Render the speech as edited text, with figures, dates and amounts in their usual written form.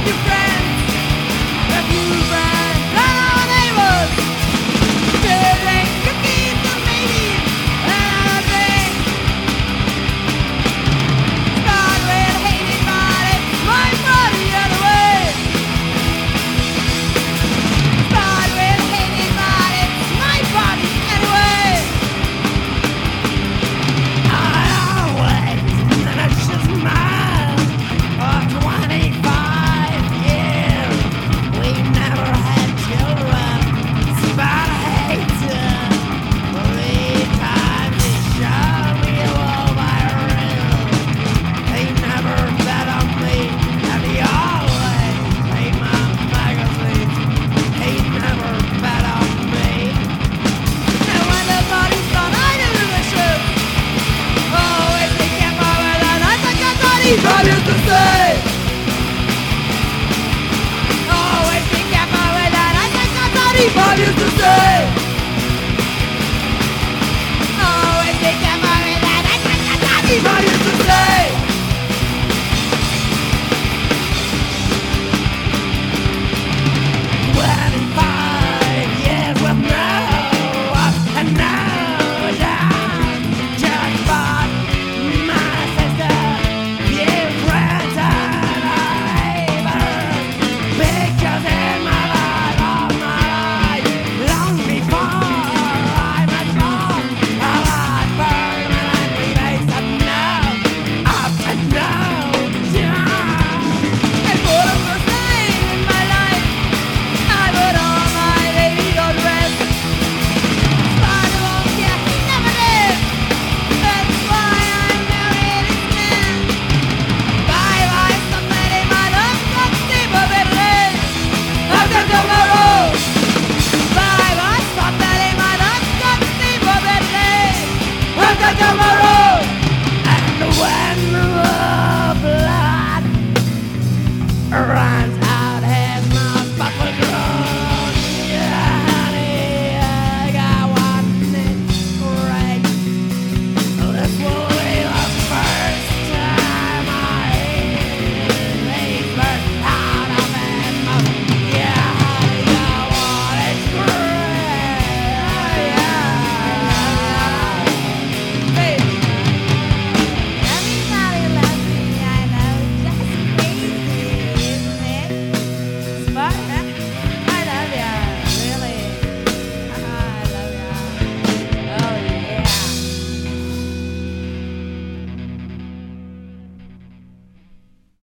your friends, a few friends, and our neighbors. Children, cookies, and babies, and other things. Start with hating, but it's my body anyway. Start with hating, but it's my body anyway. I always manage to smile for 25 years. We never had children, but I hate it. 3 times he showed me all my real. He never bet on me, and he always paid my magazines. He never bet on me. And when the party's gone, I do the shoot. Always be careful with that. I think I thought he used to say. Always be careful with that. I think I thought he used to say. Always be careful with that. I think I thought he used to say. 25 years with no up and no down. Just bought my sister, few friends and a neighbor. Pictures in my life, all my life, long before I was born. A lot permanently based on no up and no down. And for the first time in my life, I put on my baby's old dress. Spider-Man, yeah, he never did. That's why I'm married again. Bye-bye, somebody, my love, don't sleep a bit late. After tomorrow. Bye-bye, somebody, my love, don't sleep a bit late. After tomorrow. And when the blood runs